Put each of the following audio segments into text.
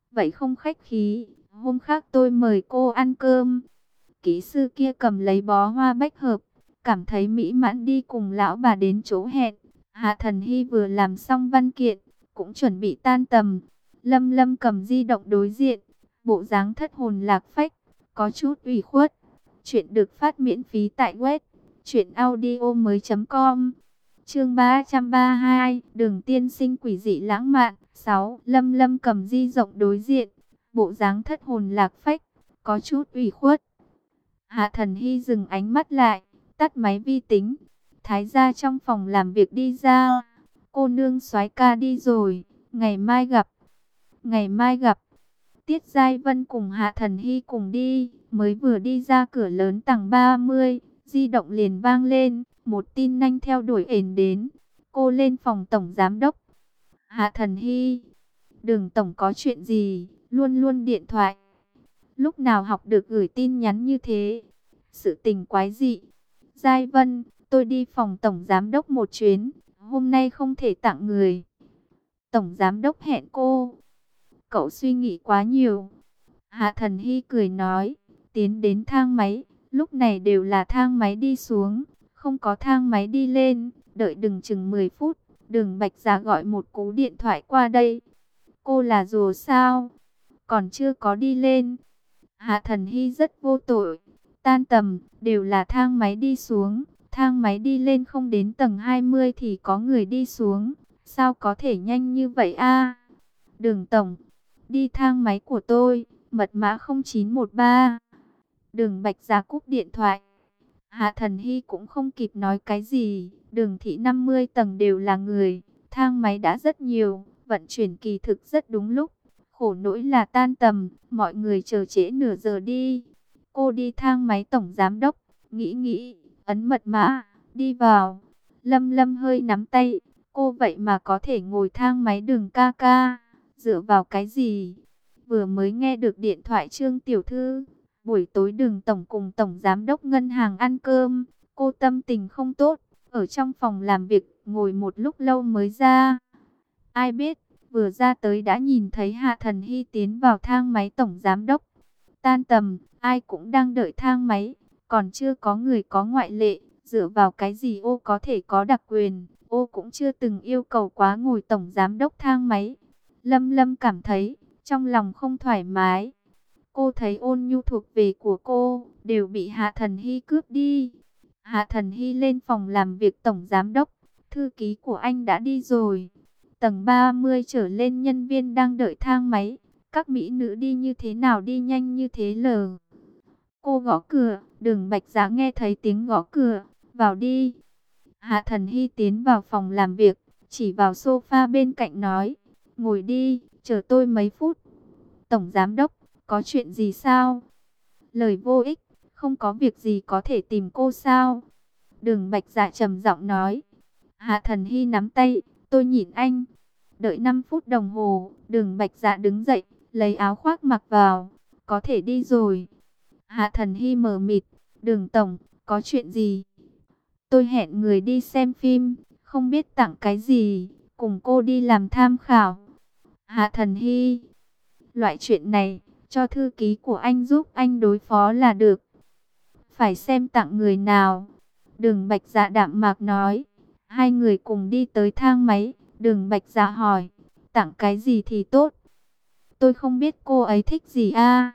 Vậy không khách khí, hôm khác tôi mời cô ăn cơm. Kỹ sư kia cầm lấy bó hoa bách hợp, cảm thấy mỹ mãn đi cùng lão bà đến chỗ hẹn. Hạ Thần Hy vừa làm xong văn kiện, cũng chuẩn bị tan tầm. Lâm Lâm cầm di động đối diện, bộ dáng thất hồn lạc phách, có chút ủy khuất. Chuyện được phát miễn phí tại web truyệnaudiomoi.com. Chương 332, Đường tiên sinh quỷ dị lãng mạn. 6. Lâm Lâm cầm di động đối diện, bộ dáng thất hồn lạc phách, có chút ủy khuất. Hạ Thần Hy dừng ánh mắt lại, tắt máy vi tính. Thái gia trong phòng làm việc đi ra. Cô nương soái ca đi rồi, ngày mai gặp. Ngày mai gặp. Tiết Giai Vân cùng Hạ Thần Hy cùng đi, mới vừa đi ra cửa lớn tầng 30, di động liền vang lên, một tin nhanh theo đuổi ền đến. Cô lên phòng tổng giám đốc. Hạ Thần Hy, Đường tổng có chuyện gì, luôn luôn điện thoại. Lúc nào học được gửi tin nhắn như thế? Sự tình quái dị. Giai Vân, tôi đi phòng tổng giám đốc một chuyến, hôm nay không thể tặng người. Tổng giám đốc hẹn cô. Cậu suy nghĩ quá nhiều. Hạ Thần Hy cười nói, tiến đến thang máy, lúc này đều là thang máy đi xuống, không có thang máy đi lên, đợi đừng chừng 10 phút, Đường Bạch Giả gọi một cú điện thoại qua đây. Cô là rùa sao? Còn chưa có đi lên. Hạ Thần Hy rất vô tội, tan tầm, đều là thang máy đi xuống, thang máy đi lên không đến tầng 20 thì có người đi xuống, sao có thể nhanh như vậy a? Đường tổng, đi thang máy của tôi, mật mã 0913. Đường Bạch Giả cúp điện thoại. Hạ Thần Hy cũng không kịp nói cái gì, Đường thị 50 tầng đều là người, thang máy đã rất nhiều, vận chuyển kỳ thực rất đúng lúc. Khổ nỗi là tan tầm, mọi người chờ trễ nửa giờ đi. Cô đi thang máy tổng giám đốc, nghĩ, ấn mật mã, đi vào. Lâm Lâm hơi nắm tay, cô vậy mà có thể ngồi thang máy Đường ca ca, dựa vào cái gì? Vừa mới nghe được điện thoại Trương tiểu thư, buổi tối Đường tổng cùng tổng giám đốc ngân hàng ăn cơm, cô tâm tình không tốt, ở trong phòng làm việc ngồi một lúc lâu mới ra. Ai biết, vừa ra tới đã nhìn thấy Hạ Thần Hy tiến vào thang máy tổng giám đốc. Tan tầm, ai cũng đang đợi thang máy, còn chưa có người có ngoại lệ, dựa vào cái gì ô có thể có đặc quyền, ô cũng chưa từng yêu cầu quá ngồi tổng giám đốc thang máy. Lâm Lâm cảm thấy, trong lòng không thoải mái. Cô thấy ôn nhu thuộc về của cô, đều bị Hạ Thần Hy cướp đi. Hạ Thần Hy lên phòng làm việc tổng giám đốc, thư ký của anh đã đi rồi. Tầng 30 trở lên nhân viên đang đợi thang máy. Các mỹ nữ đi như thế nào đi nhanh như thế lờ. Cô gõ cửa, Đường Bạch Giá nghe thấy tiếng gõ cửa, vào đi. Hạ Thần Hy tiến vào phòng làm việc, chỉ vào sofa bên cạnh nói, ngồi đi, chờ tôi mấy phút. Tổng giám đốc, có chuyện gì sao? Lời vô ích, không có việc gì có thể tìm cô sao? Đường Bạch Dạ trầm giọng nói. Hạ Thần Hy nắm tay, tôi nhìn anh. Đợi 5 phút đồng hồ, Đường Bạch Dạ đứng dậy, lấy áo khoác mặc vào, có thể đi rồi. Hạ Thần Hy mờ mịt, Đường tổng, có chuyện gì? Tôi hẹn người đi xem phim, không biết tặng cái gì, cùng cô đi làm tham khảo. Hạ Thần Hy, loại chuyện này, cho thư ký của anh giúp anh đối phó là được. Phải xem tặng người nào. Đường Bạch Dạ đạm mạc nói. Hai người cùng đi tới thang máy, Đường Bạch Dạ hỏi, tặng cái gì thì tốt? Tôi không biết cô ấy thích gì a.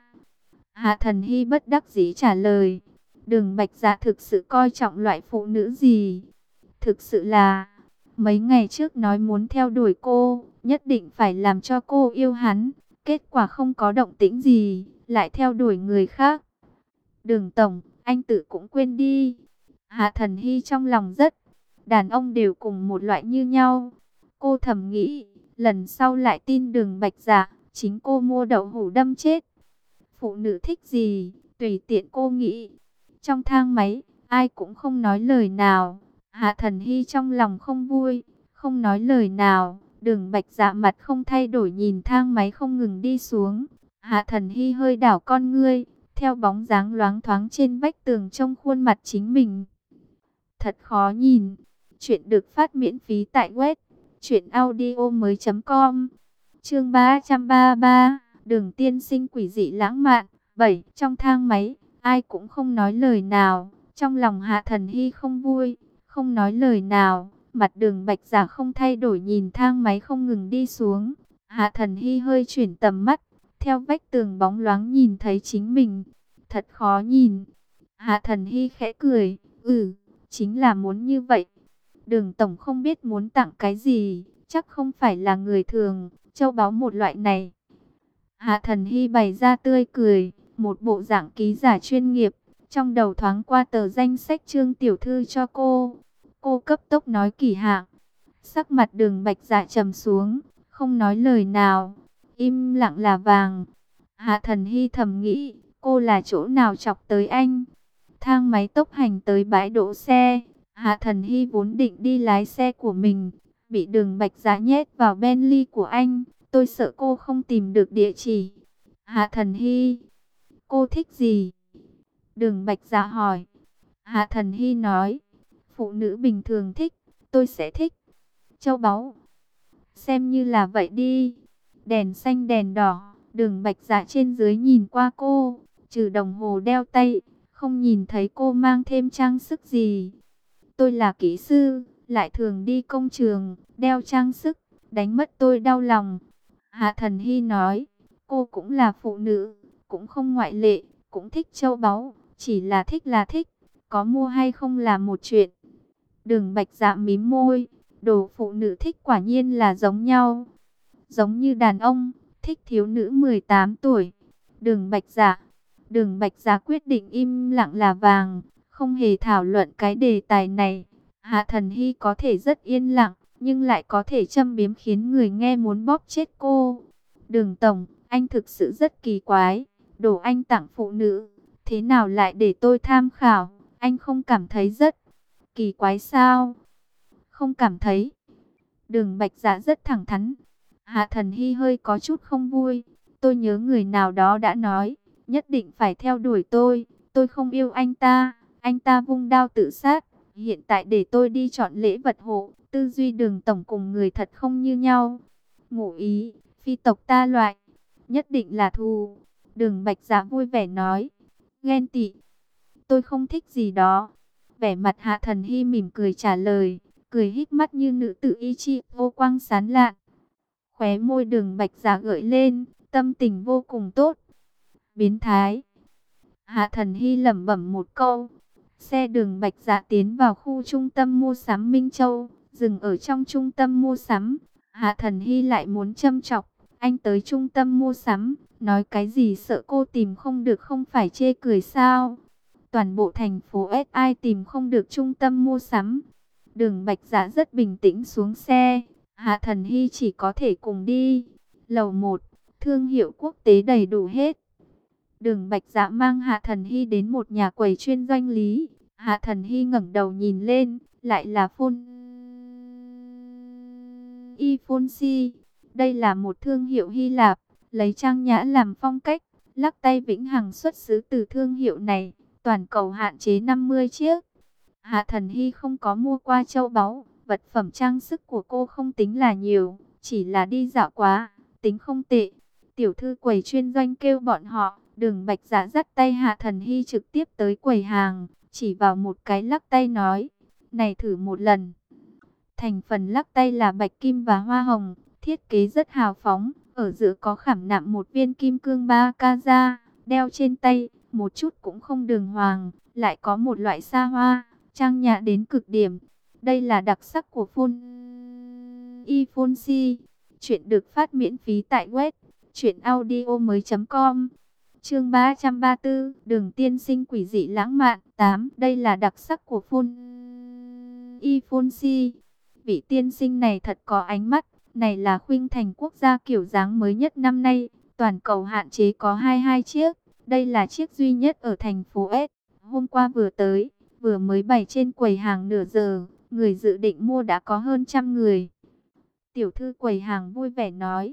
Hạ Thần Hy bất đắc dĩ trả lời. Đường Bạch Dạ thực sự coi trọng loại phụ nữ gì? Thực sự là, mấy ngày trước nói muốn theo đuổi cô, nhất định phải làm cho cô yêu hắn. Kết quả không có động tĩnh gì, lại theo đuổi người khác. Đường tổng, anh tự cũng quên đi. Hạ Thần Hy trong lòng rất, đàn ông đều cùng một loại như nhau. Cô thầm nghĩ, lần sau lại tin Đường Bạch Dạ, chính cô mua đậu hũ đâm chết. Phụ nữ thích gì, tùy tiện cô nghĩ. Trong thang máy, ai cũng không nói lời nào. Hạ Thần Hy trong lòng không vui, không nói lời nào. Đường Bạch Dạ mặt không thay đổi nhìn thang máy không ngừng đi xuống. Hạ Thần Hy hơi đảo con ngươi, theo bóng dáng loáng thoáng trên vách tường trong khuôn mặt chính mình. Thật khó nhìn. Chuyện được phát miễn phí tại web truyệnaudiomoi.com. Chương 333, Đường tiên sinh quỷ dị lãng mạn. 7. Trong thang máy, ai cũng không nói lời nào. Trong lòng Hạ Thần Hy không vui, không nói lời nào. Mặt Đường Bạch Giả không thay đổi nhìn thang máy không ngừng đi xuống. Hạ Thần Hy hơi chuyển tầm mắt, theo vách tường bóng loáng nhìn thấy chính mình. Thật khó nhìn. Hạ Thần Hy khẽ cười, chính là muốn như vậy. Đường tổng không biết muốn tặng cái gì, chắc không phải là người thường, châu báu một loại này. Hạ Thần Hy bày ra tươi cười, một bộ dạng ký giả chuyên nghiệp, trong đầu thoáng qua tờ danh sách Trương tiểu thư cho cô. Cô cấp tốc nói kỳ hạng. Sắc mặt Đường Bạch Dạ trầm xuống, không nói lời nào, im lặng là vàng. Hạ Thần Hy thầm nghĩ, cô là chỗ nào chọc tới anh? Thang máy tốc hành tới bãi đỗ xe. Hạ Thần Hy vốn định đi lái xe của mình, bị Đường Bạch Dạ nhét vào Bentley của anh. Tôi sợ cô không tìm được địa chỉ. Hạ Thần Hy, cô thích gì? Đường Bạch Dạ hỏi. Hạ Thần Hy nói, phụ nữ bình thường thích, tôi sẽ thích châu báu. Xem như là vậy đi. Đèn xanh đèn đỏ, Đường Bạch Dạ trên dưới nhìn qua cô, trừ đồng hồ đeo tay, không nhìn thấy cô mang thêm trang sức gì. Tôi là kỹ sư, lại thường đi công trường, đeo trang sức, đánh mất tôi đau lòng. Hạ Thần Hy nói, cô cũng là phụ nữ, cũng không ngoại lệ, cũng thích châu báu, chỉ là thích, có mua hay không là một chuyện. Đường Bạch Dạ mím môi, đồ phụ nữ thích quả nhiên là giống nhau. Giống như đàn ông, thích thiếu nữ 18 tuổi. Đường Bạch Dạ quyết định im lặng là vàng, không hề thảo luận cái đề tài này. Hạ Thần Hy có thể rất yên lặng, nhưng lại có thể châm biếm khiến người nghe muốn bóp chết cô. Đường tổng, anh thực sự rất kỳ quái. Đồ anh tặng phụ nữ, thế nào lại để tôi tham khảo? Anh không cảm thấy rất kỳ quái sao? Không cảm thấy. Đường Bạch Dạ rất thẳng thắn. Hạ Thần Hy hơi có chút không vui. Tôi nhớ người nào đó đã nói, nhất định phải theo đuổi tôi. Tôi không yêu anh ta vung đao tự sát. Hiện tại để tôi đi chọn lễ vật hộ, tư duy Đường tổng cùng người thật không như nhau. Ngụ ý, phi tộc ta loại, nhất định là thù. Đường Bạch Dạ vui vẻ nói, ghen tị, tôi không thích gì đó. Vẻ mặt Hạ Thần Hy mỉm cười trả lời, cười híp mắt như nữ tử y chi, vô quang sáng lạn. Khóe môi Đường Bạch Dạ gợi lên, tâm tình vô cùng tốt. Biến thái. Hạ Thần Hy lẩm bẩm một câu. Xe Đường Bạch Dạ tiến vào khu trung tâm mua sắm Minh Châu, dừng ở trong trung tâm mua sắm. Hạ Thần Hy lại muốn châm chọc, anh tới trung tâm mua sắm, nói cái gì sợ cô tìm không được không phải chê cười sao? Toàn bộ thành phố S ai tìm không được trung tâm mua sắm. Đường Bạch Dạ rất bình tĩnh xuống xe, Hạ Thần Hy chỉ có thể cùng đi. Lầu 1, thương hiệu quốc tế đầy đủ hết. Đường Bạch Dạ mang Hạ Thần Hy đến một nhà quầy chuyên doanh lý. Hạ Thần Hy ngẩng đầu nhìn lên, lại là Ifonsi. Đây là một thương hiệu Hy Lạp, lấy trang nhã làm phong cách. Lắc tay vĩnh hằng xuất xứ từ thương hiệu này, toàn cầu hạn chế 50 chiếc. Hạ Thần Hy không có mua qua châu báu, vật phẩm trang sức của cô không tính là nhiều, chỉ là đi dạo quá, tính không tệ. Tiểu thư quầy chuyên doanh kêu bọn họ. Đường Bạch Dạ dắt tay Hạ Thần Hy trực tiếp tới quầy hàng, chỉ vào một cái lắc tay nói, này thử một lần. Thành phần lắc tay là bạch kim và hoa hồng, thiết kế rất hào phóng, ở giữa có khảm nạm một viên kim cương ba carat, đeo trên tay, một chút cũng không đường hoàng, lại có một loại xa hoa, trang nhã đến cực điểm. Đây là đặc sắc của Ifonsi. Chuyện được phát miễn phí tại web truyệnaudiomoi.com. Chương 334, Đường tiên sinh quỷ dị lãng mạn 8. Đây là đặc sắc của Ifonsi. Vị tiên sinh này thật có ánh mắt. Này là khuynh thành quốc gia kiểu dáng mới nhất năm nay. Toàn cầu hạn chế có 22 chiếc. Đây là chiếc duy nhất ở thành phố S. Hôm qua vừa tới, vừa mới bày trên quầy hàng nửa giờ. Người dự định mua đã có hơn 100 người. Tiểu thư quầy hàng vui vẻ nói,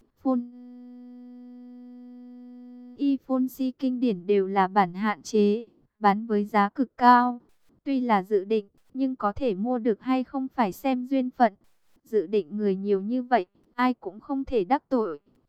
Ifonsi kinh điển đều là bản hạn chế, bán với giá cực cao. Tuy là dự định, nhưng có thể mua được hay không phải xem duyên phận. Dự định người nhiều như vậy, ai cũng không thể đắc tội,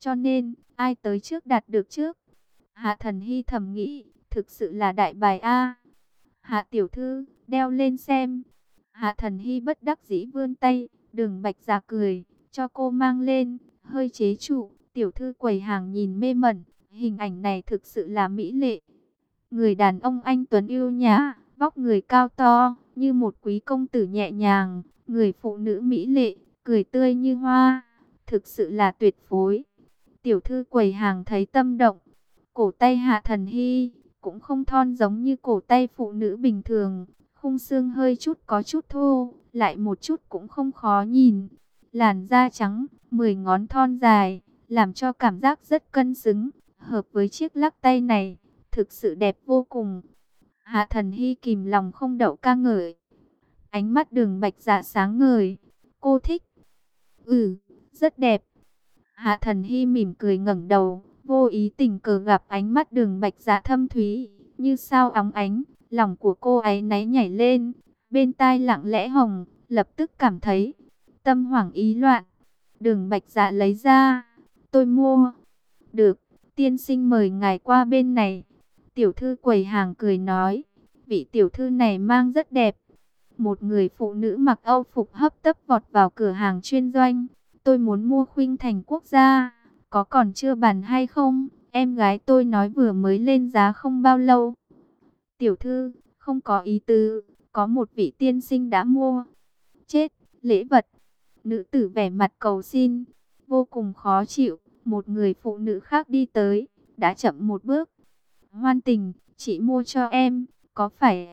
cho nên ai tới trước đạt được trước. Hạ Thần Hy thầm nghĩ, thực sự là đại bài a. Hạ tiểu thư, đeo lên xem. Hạ Thần Hy bất đắc dĩ vươn tay, Đường Bạch Dạ cười, cho cô mang lên, hơi chế trụ. Tiểu thư quầy hàng nhìn mê mẩn, hình ảnh này thực sự là mỹ lệ. Người đàn ông anh tuấn yêu nhã, vóc người cao to, như một quý công tử nhẹ nhàng. Người phụ nữ mỹ lệ, cười tươi như hoa, thực sự là tuyệt phối. Tiểu thư quầy hàng thấy tâm động. Cổ tay Hạ Thần Hy cũng không thon giống như cổ tay phụ nữ bình thường. Khung xương hơi chút có chút thô, lại một chút cũng không khó nhìn. Làn da trắng, 10 ngón thon dài, làm cho cảm giác rất cân xứng. Hợp với chiếc lắc tay này, thực sự đẹp vô cùng. Hạ Thần Hy kìm lòng không đậu ca ngợi. Ánh mắt Đường Bạch Dạ sáng ngời. Cô thích? Ừ, rất đẹp. Hạ Thần Hy mỉm cười ngẩng đầu, vô ý tình cờ gặp ánh mắt Đường Bạch Dạ thâm thúy, như sao óng ánh. Lòng của cô ấy náy nhảy lên, bên tai lặng lẽ hồng, lập tức cảm thấy tâm hoảng ý loạn. Đường Bạch Dạ lấy ra, tôi mua. Được, tiên sinh mời ngài qua bên này. Tiểu thư quầy hàng cười nói, vị tiểu thư này mang rất đẹp. Một người phụ nữ mặc âu phục hấp tấp vọt vào cửa hàng chuyên doanh. Tôi muốn mua khuynh thành quốc gia, có còn chưa bàn hay không? Em gái tôi nói vừa mới lên giá không bao lâu. Tiểu thư, không có ý tứ, có một vị tiên sinh đã mua. Chết, lễ vật. Nữ tử vẻ mặt cầu xin, vô cùng khó chịu. Một người phụ nữ khác đi tới, đã chậm một bước. Hoan Tình, chị mua cho em, có phải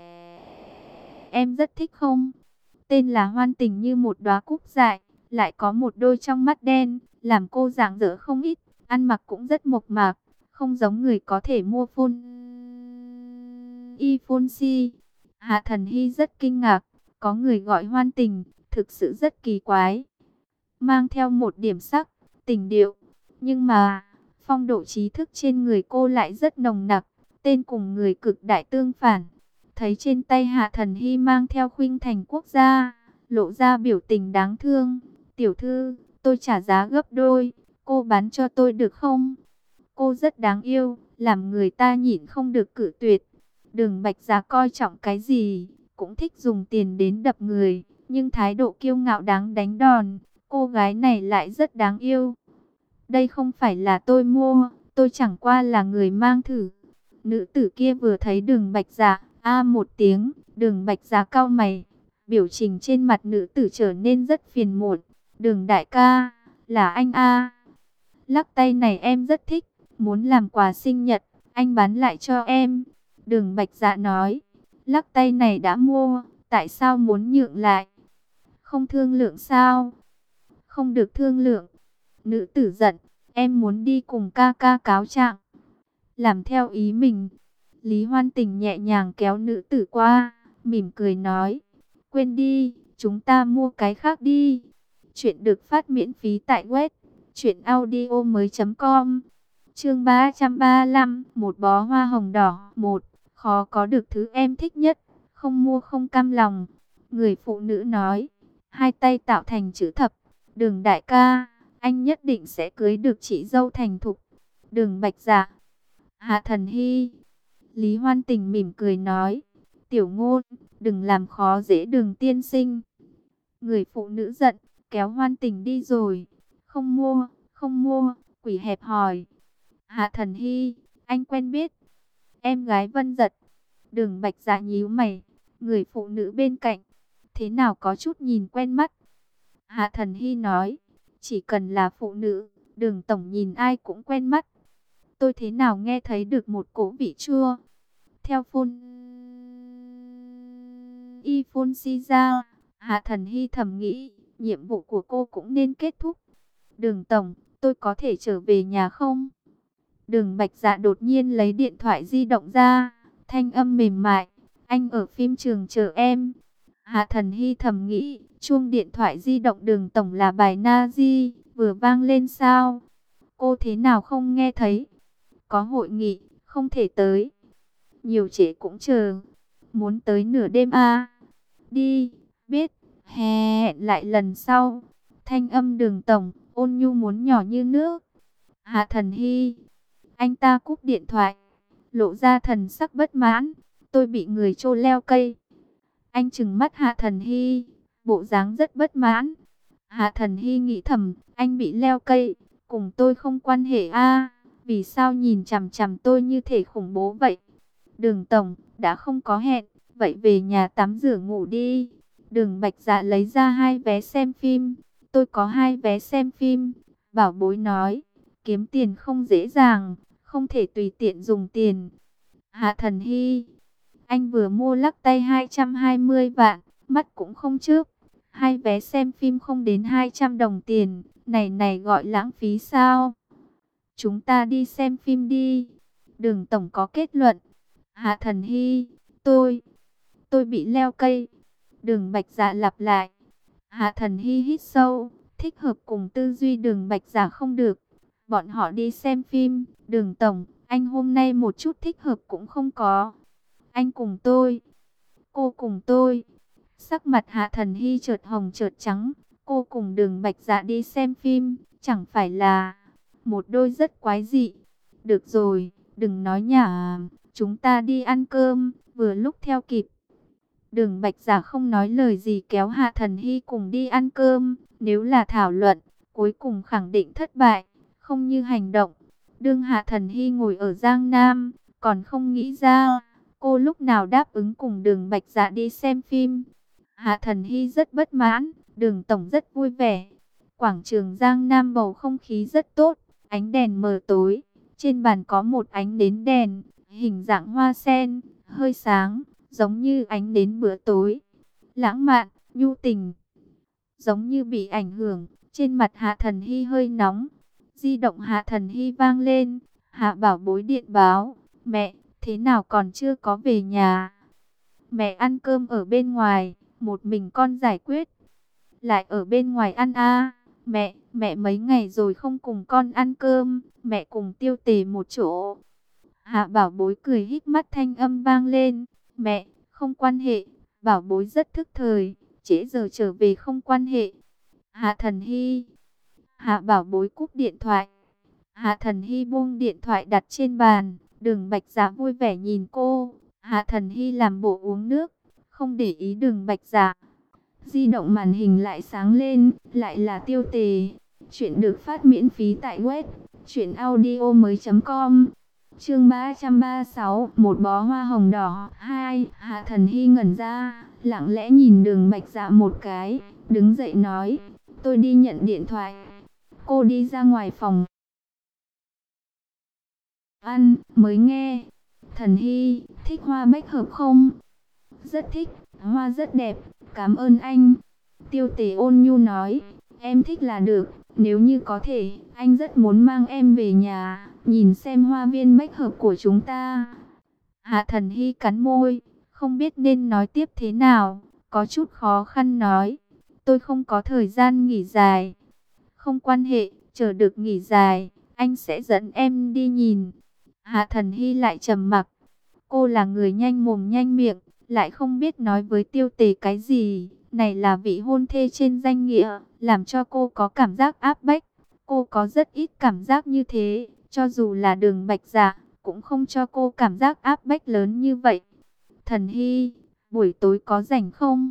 em rất thích không? Tên là Hoan Tình như một đóa cúc dại, lại có một đôi trong mắt đen, làm cô rạng rỡ không ít, ăn mặc cũng rất mộc mạc, không giống người có thể mua phôn y phôn si. Hạ Thần Hy rất kinh ngạc, có người gọi Hoan Tình, thực sự rất kỳ quái. Mang theo một điểm sắc, tình điệu, nhưng mà phong độ trí thức trên người cô lại rất nồng nặc, tên cùng người cực đại tương phản. Thấy trên tay Hạ Thần Hy mang theo khuynh thành quốc gia, lộ ra biểu tình đáng thương. Tiểu thư, tôi trả giá gấp đôi, cô bán cho tôi được không? Cô rất đáng yêu, làm người ta nhịn không được cự tuyệt. Đường Bạch Dạ coi trọng cái gì, cũng thích dùng tiền đến đập người, nhưng thái độ kiêu ngạo đáng đánh đòn. Cô gái này lại rất đáng yêu. Đây không phải là tôi mua, tôi chẳng qua là người mang thử. Nữ tử kia vừa thấy Đường Bạch Dạ, một tiếng. Đường Bạch Dạ cau mày, biểu tình trên mặt nữ tử trở nên rất phiền muộn. Đường đại ca, là anh a? Lắc tay này em rất thích, muốn làm quà sinh nhật, anh bán lại cho em. Đường Bạch Dạ nói, lắc tay này đã mua, tại sao muốn nhượng lại? Không thương lượng sao? Không được thương lượng. Nữ tử giận, em muốn đi cùng ca ca cáo trạng. Làm theo ý mình. Lý Hoan Tình nhẹ nhàng kéo nữ tử qua, mỉm cười nói, quên đi, chúng ta mua cái khác đi. Chuyện được phát miễn phí tại web truyệnaudiomoi.com. Chương 335, một bó hoa hồng đỏ. Một, khó có được thứ em thích nhất, không mua không cam lòng. Người phụ nữ nói, hai tay tạo thành chữ thập. Đường đại ca, anh nhất định sẽ cưới được chị dâu thành thục. Đường Bạch Dạ. Hạ Thần Hy. Lý Hoan Tình mỉm cười nói, tiểu ngôn, đừng làm khó dễ Đường tiên sinh. Người phụ nữ giận, kéo Hoan Tình đi rồi. Không mua, không mua, quỷ hẹp hòi. Hạ Thần Hy, anh quen biết em gái Vân Giật. Đường Bạch Dạ nhíu mày, người phụ nữ bên cạnh, thế nào có chút nhìn quen mắt. Hạ Thần Hy nói, chỉ cần là phụ nữ, Đường tổng nhìn ai cũng quen mắt. Tôi thế nào nghe thấy được một cỗ vị chua. Theo phôn y phôn si ra, Hạ Thần Hy thầm nghĩ, nhiệm vụ của cô cũng nên kết thúc. Đường tổng, tôi có thể trở về nhà không? Đường Bạch Dạ đột nhiên lấy điện thoại di động ra, thanh âm mềm mại, anh ở phim trường chờ em. Hạ Thần Hy thầm nghĩ, chuông điện thoại di động Đường tổng là bài Nazi, vừa vang lên sao? Cô thế nào không nghe thấy? Có hội nghị, không thể tới. Nhiều trễ cũng chờ. Muốn tới nửa đêm à? Đi, biết, hẹn lại lần sau. Thanh âm Đường tổng, ôn nhu muốn nhỏ như nước. Hạ Thần Hy. Anh ta cúp điện thoại, lộ ra thần sắc bất mãn. Tôi bị người trô leo cây. Anh trừng mắt Hạ Thần Hy, bộ dáng rất bất mãn. Hạ Thần Hy nghĩ thầm, anh bị leo cây, cùng tôi không quan hệ a. Vì sao nhìn chằm chằm tôi như thể khủng bố vậy? Đường tổng, đã không có hẹn, vậy về nhà tắm rửa ngủ đi. Đường Bạch Dạ lấy ra 2 vé xem phim. Tôi có 2 vé xem phim. Bảo bối nói, kiếm tiền không dễ dàng, không thể tùy tiện dùng tiền. Hạ Thần Hy, anh vừa mua lắc tay 220 vạn, mắt cũng không chớp. 2 vé xem phim không đến 200 đồng tiền, này này gọi lãng phí sao? Chúng ta đi xem phim đi. Đường tổng có kết luận. Hạ Thần Hy, tôi bị leo cây. Đường Bạch Dạ lặp lại. Hạ Thần Hy hít sâu, thích hợp cùng tư duy Đường Bạch Dạ không được. Bọn họ đi xem phim. Đường tổng, anh hôm nay một chút thích hợp cũng không có. Anh cùng tôi. Cô cùng tôi. Sắc mặt Hạ Thần Hy chợt hồng chợt trắng. Cô cùng Đường Bạch Dạ đi xem phim, chẳng phải là một đôi rất quái dị. Được rồi, đừng nói nhảm, chúng ta đi ăn cơm, vừa lúc theo kịp. Đường Bạch Dạ không nói lời gì kéo Hạ Thần Hy cùng đi ăn cơm. Nếu là thảo luận, cuối cùng khẳng định thất bại, không như hành động. Đương Hạ Thần Hy ngồi ở Giang Nam, còn không nghĩ ra cô lúc nào đáp ứng cùng Đường Bạch Dạ đi xem phim. Hạ Thần Hy rất bất mãn, Đường tổng rất vui vẻ. Quảng trường Giang Nam bầu không khí rất tốt, ánh đèn mờ tối. Trên bàn có một ánh nến đèn, hình dạng hoa sen, hơi sáng, giống như ánh nến bữa tối. Lãng mạn, nhu tình, giống như bị ảnh hưởng. Trên mặt Hạ Thần Hy hơi nóng. Di động Hạ Thần Hy vang lên. Hạ Bảo Bối điện báo. Mẹ, thế nào còn chưa có về nhà? Mẹ ăn cơm ở bên ngoài, một mình con giải quyết. Lại ở bên ngoài ăn à? Mẹ mấy ngày rồi không cùng con ăn cơm, mẹ cùng Tiêu Tề một chỗ. Hạ Bảo Bối cười híp mắt, thanh âm vang lên. Mẹ, không quan hệ, Bảo Bối rất thức thời, trễ giờ trở về không quan hệ. Hạ Thần Hy. Hạ Bảo Bối cúp điện thoại. Hạ Thần Hy buông điện thoại đặt trên bàn. Đường Bạch Dạ vui vẻ nhìn cô. Hạ Thần Hy làm bộ uống nước, không để ý Đường Bạch Dạ. Di động màn hình lại sáng lên, lại là Tiêu Tề. Chuyện được phát miễn phí tại web truyệnaudiomoi.com. Chương 336, một bó hoa hồng đỏ 2. Hạ Thần Hy ngẩn ra, lặng lẽ nhìn Đường Bạch Dạ một cái, đứng dậy nói, tôi đi nhận điện thoại. Cô đi ra ngoài phòng ăn, mới nghe. Thần Hy, thích hoa bách hợp không? Rất thích, hoa rất đẹp, cảm ơn anh. Tiêu Tề ôn nhu nói, em thích là được, nếu như có thể, anh rất muốn mang em về nhà, nhìn xem hoa viên bách hợp của chúng ta. Hạ Thần Hy cắn môi, không biết nên nói tiếp thế nào, có chút khó khăn nói, tôi không có thời gian nghỉ dài. Không quan hệ, chờ được nghỉ dài, anh sẽ dẫn em đi nhìn. Hạ Thần Hy lại trầm mặc, cô là người nhanh mồm nhanh miệng, lại không biết nói với Tiêu Tề cái gì. Này là vị hôn thê trên danh nghĩa, làm cho cô có cảm giác áp bách. Cô có rất ít cảm giác như thế, cho dù là Đường Bạch Dạ, cũng không cho cô cảm giác áp bách lớn như vậy. Thần Hy, buổi tối có rảnh không?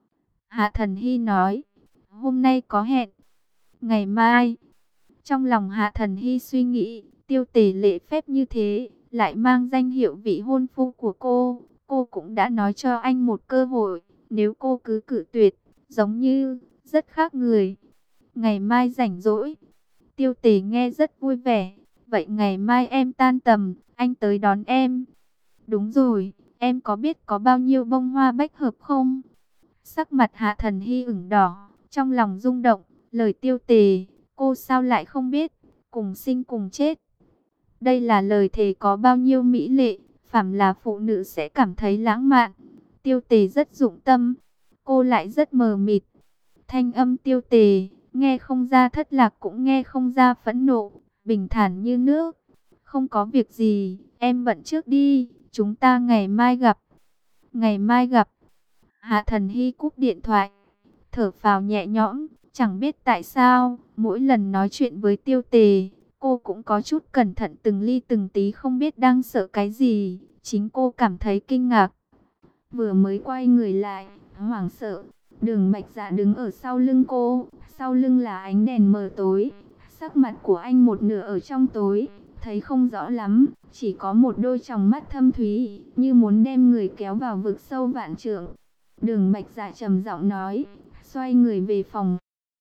Hạ Thần Hy nói, hôm nay có hẹn, ngày mai. Trong lòng Hạ Thần Hy suy nghĩ, Tiêu Tề lễ phép như thế, lại mang danh hiệu vị hôn phu của cô cũng đã nói cho anh một cơ hội. Nếu cô cứ cự tuyệt, giống như rất khác người. Ngày mai rảnh rỗi. Tiêu Tề nghe rất vui vẻ. Vậy ngày mai em tan tầm, anh tới đón em. Đúng rồi, em có biết có bao nhiêu bông hoa bách hợp không? Sắc mặt Hạ Thần Hy ửng đỏ, trong lòng rung động. Lời Tiêu Tề, cô sao lại không biết? Cùng sinh cùng chết. Đây là lời thề có bao nhiêu mỹ lệ, phàm là phụ nữ sẽ cảm thấy lãng mạn. Tiêu Tề rất dụng tâm, cô lại rất mờ mịt. Thanh âm Tiêu Tề, nghe không ra thất lạc cũng nghe không ra phẫn nộ, bình thản như nước. Không có việc gì, em bận trước đi, chúng ta ngày mai gặp. Ngày mai gặp. Hạ Thần Hy cúp điện thoại, thở phào nhẹ nhõm, chẳng biết tại sao, mỗi lần nói chuyện với Tiêu Tề, Cô cũng có chút cẩn thận từng ly từng tí, không biết đang sợ cái gì. Chính cô cảm thấy kinh ngạc. Vừa mới quay người lại, hoảng sợ, Đường Bạch Dạ đứng ở sau lưng cô. Sau lưng là ánh đèn mờ tối. Sắc mặt của anh một nửa ở trong tối, thấy không rõ lắm, chỉ có một đôi tròng mắt thâm thúy, như muốn đem người kéo vào vực sâu vạn trượng. Đường Bạch Dạ trầm giọng nói, xoay người về phòng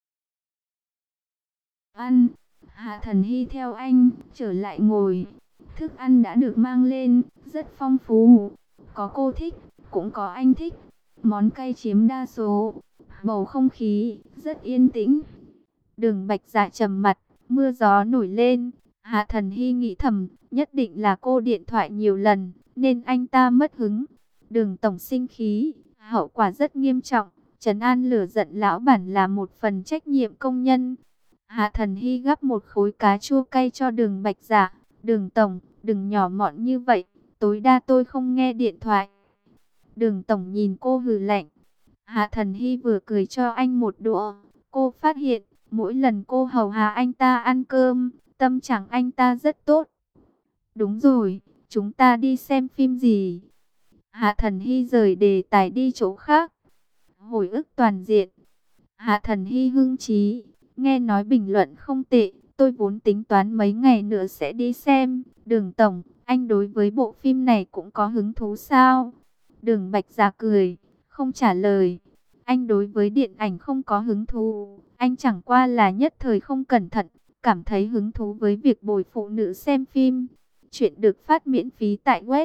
ăn. Hạ Thần Hy theo anh trở lại ngồi. Thức ăn đã được mang lên, rất phong phú. Có cô thích, cũng có anh thích. Món cay chiếm đa số. Bầu không khí rất yên tĩnh. Đường Bạch Dạ trầm mặt, mưa gió nổi lên. Hạ Thần Hy nghĩ thầm, nhất định là cô điện thoại nhiều lần, nên anh ta mất hứng. Đường tổng sinh khí, hậu quả rất nghiêm trọng. Trấn an lửa giận lão bản là một phần trách nhiệm công nhân. Hạ Thần Hy gắp một khối cá chua cay cho Đường Bạch Dạ. Đường tổng, đừng nhỏ mọn như vậy, tối đa tôi không nghe điện thoại. Đường tổng nhìn cô hừ lạnh. Hạ Thần Hy vừa cười cho anh một đũa. Cô phát hiện, mỗi lần cô hầu hạ anh ta ăn cơm, tâm trạng anh ta rất tốt. Đúng rồi, chúng ta đi xem phim gì? Hạ Thần Hy rời đề tài đi chỗ khác. Hồi ức toàn diện. Hạ Thần Hy hưng trí. Nghe nói bình luận không tệ, tôi vốn tính toán mấy ngày nữa sẽ đi xem. Đường tổng, anh đối với bộ phim này cũng có hứng thú sao? Đường Bạch Dạ cười, không trả lời. Anh đối với điện ảnh không có hứng thú, anh chẳng qua là nhất thời không cẩn thận, cảm thấy hứng thú với việc bồi phụ nữ xem phim. Chuyện được phát miễn phí tại web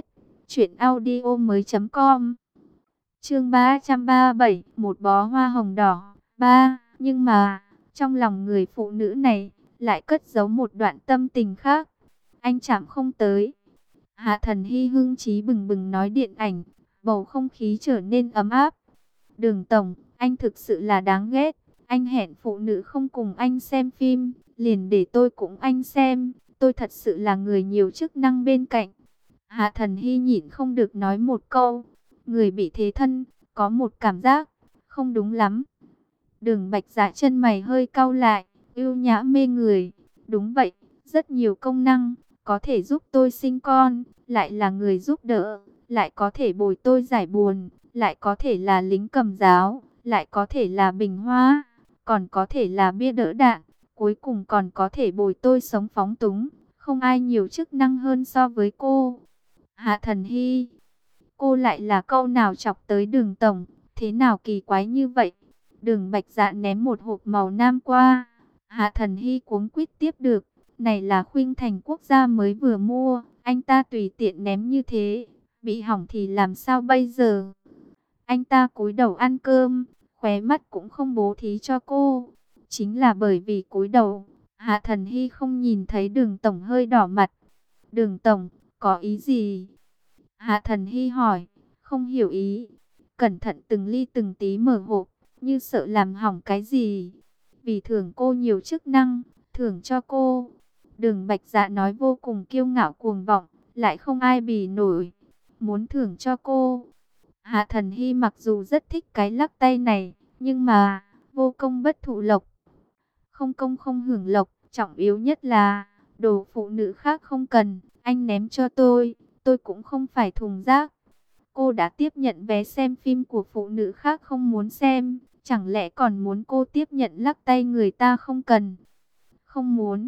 truyệnaudiomoi.com. Chương 337, một bó hoa hồng đỏ. 3. Nhưng mà, trong lòng người phụ nữ này lại cất giấu một đoạn tâm tình khác. Anh chạm không tới. Hạ Thần Hy hưng trí bừng bừng nói điện ảnh, bầu không khí trở nên ấm áp. Đường tổng, anh thực sự là đáng ghét. Anh hẹn phụ nữ không cùng anh xem phim, liền để tôi cùng anh xem. Tôi thật sự là người nhiều chức năng bên cạnh. Hạ Thần Hy nhịn không được nói một câu. Người bị thế thân, có một cảm giác không đúng lắm. Đường Bạch Dạ chân mày hơi cau lại, ưu nhã mê người. Đúng vậy, rất nhiều công năng, có thể giúp tôi sinh con, lại là người giúp đỡ, lại có thể bồi tôi giải buồn, lại có thể là lính cầm giáo, lại có thể là bình hoa, còn có thể là bia đỡ đạn, cuối cùng còn có thể bồi tôi sống phóng túng. Không ai nhiều chức năng hơn so với cô. Hạ Thần Hy, cô lại là câu nào chọc tới Đường tổng, thế nào kỳ quái như vậy? Đường Bạch Dạ ném một hộp màu nam qua. Hạ Thần Hy cuống quýt tiếp được. Này là khuynh thành quốc gia mới vừa mua. Anh ta tùy tiện ném như thế, bị hỏng thì làm sao bây giờ? Anh ta cúi đầu ăn cơm, khóe mắt cũng không bố thí cho cô. Chính là bởi vì cúi đầu, Hạ Thần Hy không nhìn thấy Đường tổng hơi đỏ mặt. Đường tổng, có ý gì? Hạ Thần Hy hỏi, không hiểu ý. Cẩn thận từng ly từng tí mở hộp, như sợ làm hỏng cái gì. Vì thưởng cô nhiều chức năng, thưởng cho cô. Đường Bạch Dạ nói vô cùng kiêu ngạo cuồng vọng, lại không ai bì nổi. Muốn thưởng cho cô. Hạ Thần Hy mặc dù rất thích cái lắc tay này, nhưng mà vô công bất thụ lộc. Không công không hưởng lộc, trọng yếu nhất là đồ phụ nữ khác không cần, anh ném cho tôi cũng không phải thùng rác. Cô đã tiếp nhận vé xem phim của phụ nữ khác không muốn xem, chẳng lẽ còn muốn cô tiếp nhận lắc tay người ta không cần? Không muốn.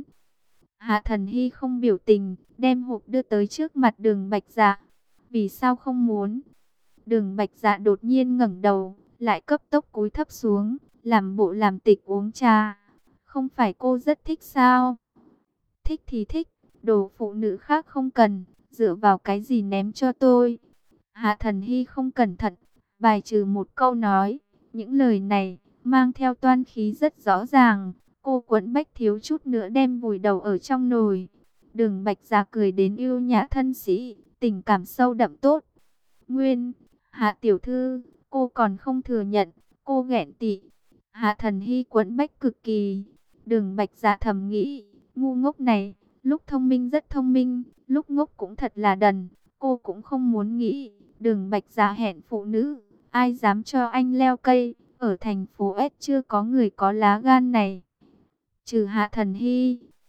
Hạ Thần Hy không biểu tình, đem hộp đưa tới trước mặt Đường Bạch Dạ. Vì sao không muốn? Đường Bạch Dạ đột nhiên ngẩng đầu, lại cấp tốc cúi thấp xuống, làm bộ làm tịch uống trà. Không phải cô rất thích sao? Thích thì thích, đồ phụ nữ khác không cần, dựa vào cái gì ném cho tôi? Hạ Thần Hy không cẩn thận, bài trừ một câu nói. Những lời này mang theo toan khí rất rõ ràng. Cô Quẫn Bách thiếu chút nữa đem vùi đầu ở trong nồi. Đường Bạch Dạ cười đến yêu nhã thân sĩ, tình cảm sâu đậm tốt. Nguyên, Hạ tiểu thư, cô còn không thừa nhận, cô ghẹn tị. Hạ Thần Hy Quẫn Bách cực kỳ. Đường Bạch Dạ thầm nghĩ, ngu ngốc này, lúc thông minh rất thông minh, lúc ngốc cũng thật là đần. Cô cũng không muốn nghĩ. Đường Bạch Dạ hẹn phụ nữ, ai dám cho anh leo cây? Ở thành phố S chưa có người có lá gan này, trừ Hạ Thần Hy.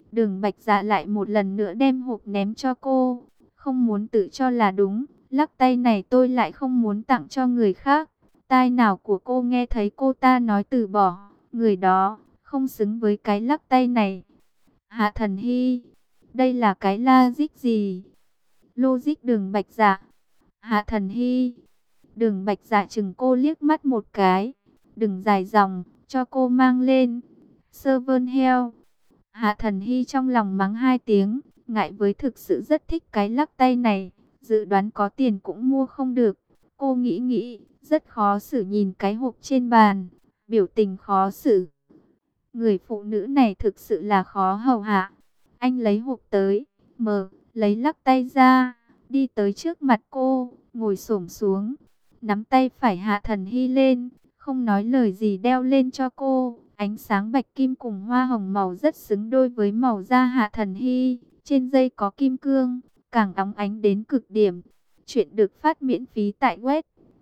Đường Bạch Dạ lại một lần nữa đem hộp ném cho cô. Không muốn tự cho là đúng, lắc tay này tôi lại không muốn tặng cho người khác. Tai nào của cô nghe thấy cô ta nói từ bỏ, người đó không xứng với cái lắc tay này. Hạ Thần Hy, đây là cái logic gì? Logic Đường Bạch Dạ. Hạ Thần Hy. Đường Bạch Dạ chừng cô liếc mắt một cái. Đừng dài dòng, cho cô mang lên. Servant hell. Hạ Thần Hy trong lòng mắng hai tiếng, ngại với thực sự rất thích cái lắc tay này, dự đoán có tiền cũng mua không được. Cô nghĩ nghĩ, rất khó xử nhìn cái hộp trên bàn, biểu tình khó xử. Người phụ nữ này thực sự là khó hầu hạ. Anh lấy hộp tới, mở, lấy lắc tay ra, đi tới trước mặt cô, ngồi xổm xuống, nắm tay phải Hạ Thần Hy lên, không nói lời gì đeo lên cho cô. Ánh sáng bạch kim cùng hoa hồng màu rất xứng đôi với màu da Hạ Thần Hy. Trên dây có kim cương, càng óng ánh đến cực điểm. Chuyện được phát miễn phí tại web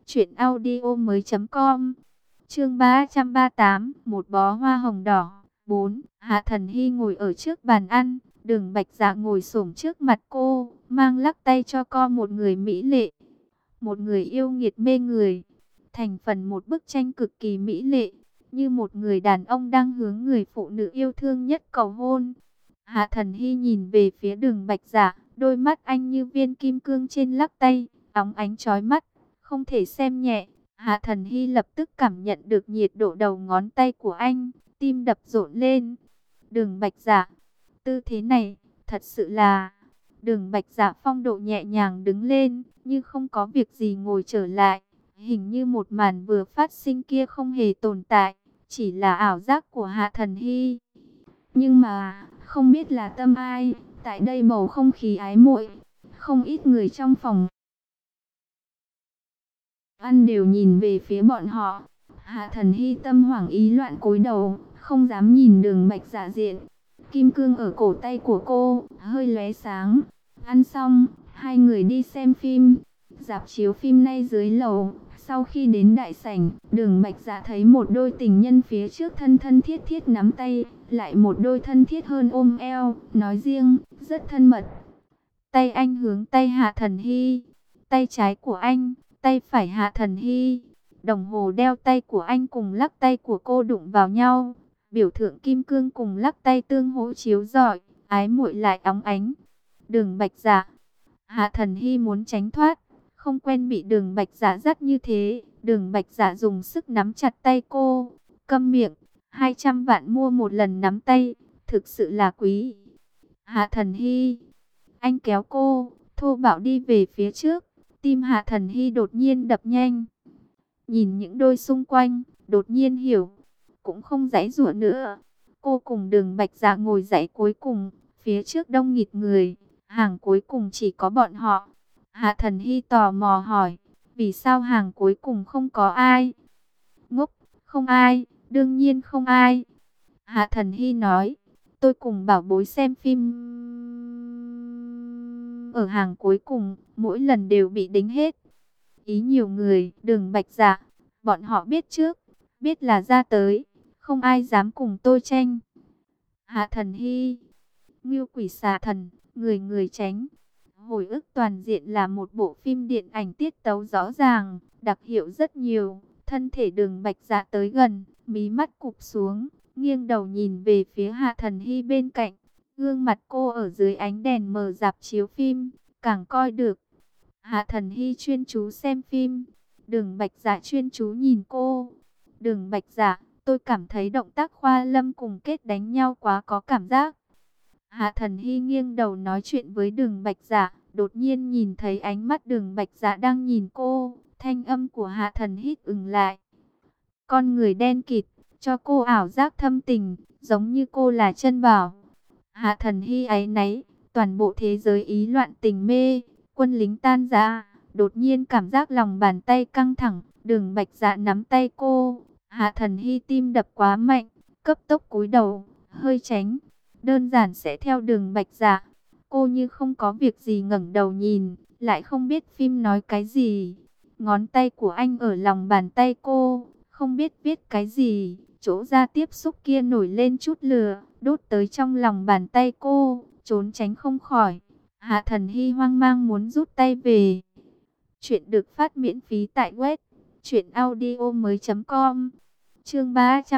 truyệnaudiomoi.com. Chương 338, một bó hoa hồng đỏ. 4. Hạ Thần Hy ngồi ở trước bàn ăn, Đường Bạch Dạ ngồi xổm trước mặt cô, mang lắc tay cho co một người mỹ lệ, một người yêu nghiệt mê người, thành phần một bức tranh cực kỳ mỹ lệ, như một người đàn ông đang hướng người phụ nữ yêu thương nhất cầu hôn. Hạ Thần Hy nhìn về phía Đường Bạch Dạ, đôi mắt anh như viên kim cương trên lắc tay, óng ánh chói mắt, không thể xem nhẹ. Hạ Thần Hy lập tức cảm nhận được nhiệt độ đầu ngón tay của anh, tim đập rộn lên. Đường Bạch Dạ, tư thế này, thật sự là... Đường Bạch Dạ phong độ nhẹ nhàng đứng lên, như không có việc gì ngồi trở lại. Hình như một màn vừa phát sinh kia không hề tồn tại, chỉ là ảo giác của Hạ Thần Hy. Nhưng mà, không biết là tâm ai, tại đây bầu không khí ái muội, không ít người trong phòng ăn đều nhìn về phía bọn họ. Hạ Thần Hy tâm hoảng ý loạn cúi đầu, không dám nhìn Đường Bạch Dạ diện. Kim cương ở cổ tay của cô hơi lóe sáng. Ăn xong, hai người đi xem phim. Rạp chiếu phim nay dưới lầu. Sau khi đến đại sảnh, Đường Bạch Dạ thấy một đôi tình nhân phía trước thân thân thiết thiết nắm tay, lại một đôi thân thiết hơn ôm eo, nói riêng, rất thân mật. Tay anh hướng tay Hạ Thần Hy, tay trái của anh, tay phải Hạ Thần Hy. Đồng hồ đeo tay của anh cùng lắc tay của cô đụng vào nhau. Biểu tượng kim cương cùng lắc tay tương hỗ chiếu rọi, ái muội lại óng ánh. Đường Bạch Dạ. Hạ Thần Hy muốn tránh thoát, không quen bị Đường Bạch Dạ dắt như thế. Đường Bạch Dạ dùng sức nắm chặt tay cô. Câm miệng, 200 vạn mua một lần nắm tay, thực sự là quý. Hạ Thần Hy. Anh kéo cô, thô bạo đi về phía trước. Tim Hạ Thần Hy đột nhiên đập nhanh. Nhìn những đôi xung quanh, đột nhiên hiểu, cũng không giãy giụa nữa. Cô cùng Đường Bạch Dạ ngồi dãy cuối cùng, phía trước đông nghịt người, hàng cuối cùng chỉ có bọn họ. Hạ Thần Hy tò mò hỏi, vì sao hàng cuối cùng không có ai? Ngốc, không ai, đương nhiên không ai. Hạ Thần Hy nói, tôi cùng bảo bối xem phim ở hàng cuối cùng, mỗi lần đều bị đính hết. Ý nhiều người, Đường Bạch Dạ, bọn họ biết trước, biết là ra tới, không ai dám cùng tôi tranh. Hạ Thần Hy, Ngưu Quỷ Xà Thần, người người tránh. Hồi ức toàn diện là một bộ phim điện ảnh tiết tấu rõ ràng, đặc hiệu rất nhiều. Thân thể Đường Bạch Dạ tới gần, mí mắt cụp xuống, nghiêng đầu nhìn về phía Hạ Thần Hy bên cạnh. Gương mặt cô ở dưới ánh đèn mờ rạp chiếu phim, càng coi được. Hạ Thần Hy chuyên chú xem phim, Đường Bạch Dạ chuyên chú nhìn cô. Đường Bạch Dạ, tôi cảm thấy động tác Khoa Lâm cùng Kết đánh nhau quá có cảm giác. Hạ Thần Hy nghiêng đầu nói chuyện với Đường Bạch Dạ, đột nhiên nhìn thấy ánh mắt Đường Bạch Dạ đang nhìn cô, thanh âm của Hạ Thần hít ừng lại. Con người đen kịt, cho cô ảo giác thâm tình, giống như cô là chân bảo. Hạ Thần Hy áy náy, toàn bộ thế giới ý loạn tình mê, quân lính tan rã, đột nhiên cảm giác lòng bàn tay căng thẳng, Đường Bạch Dạ nắm tay cô. Hạ Thần Hy tim đập quá mạnh, cấp tốc cúi đầu, hơi tránh, đơn giản sẽ theo Đường Bạch Dạ. Cô như không có việc gì ngẩng đầu nhìn, lại không biết phim nói cái gì. Ngón tay của anh ở lòng bàn tay cô, không biết viết cái gì, Chỗ da tiếp xúc kia nổi lên chút lửa, đốt tới trong lòng bàn tay cô, trốn tránh không khỏi. Hạ Thần Hy hoang mang muốn rút tay về. Chuyện được phát miễn phí tại web truyệnaudiomoi.com. Chương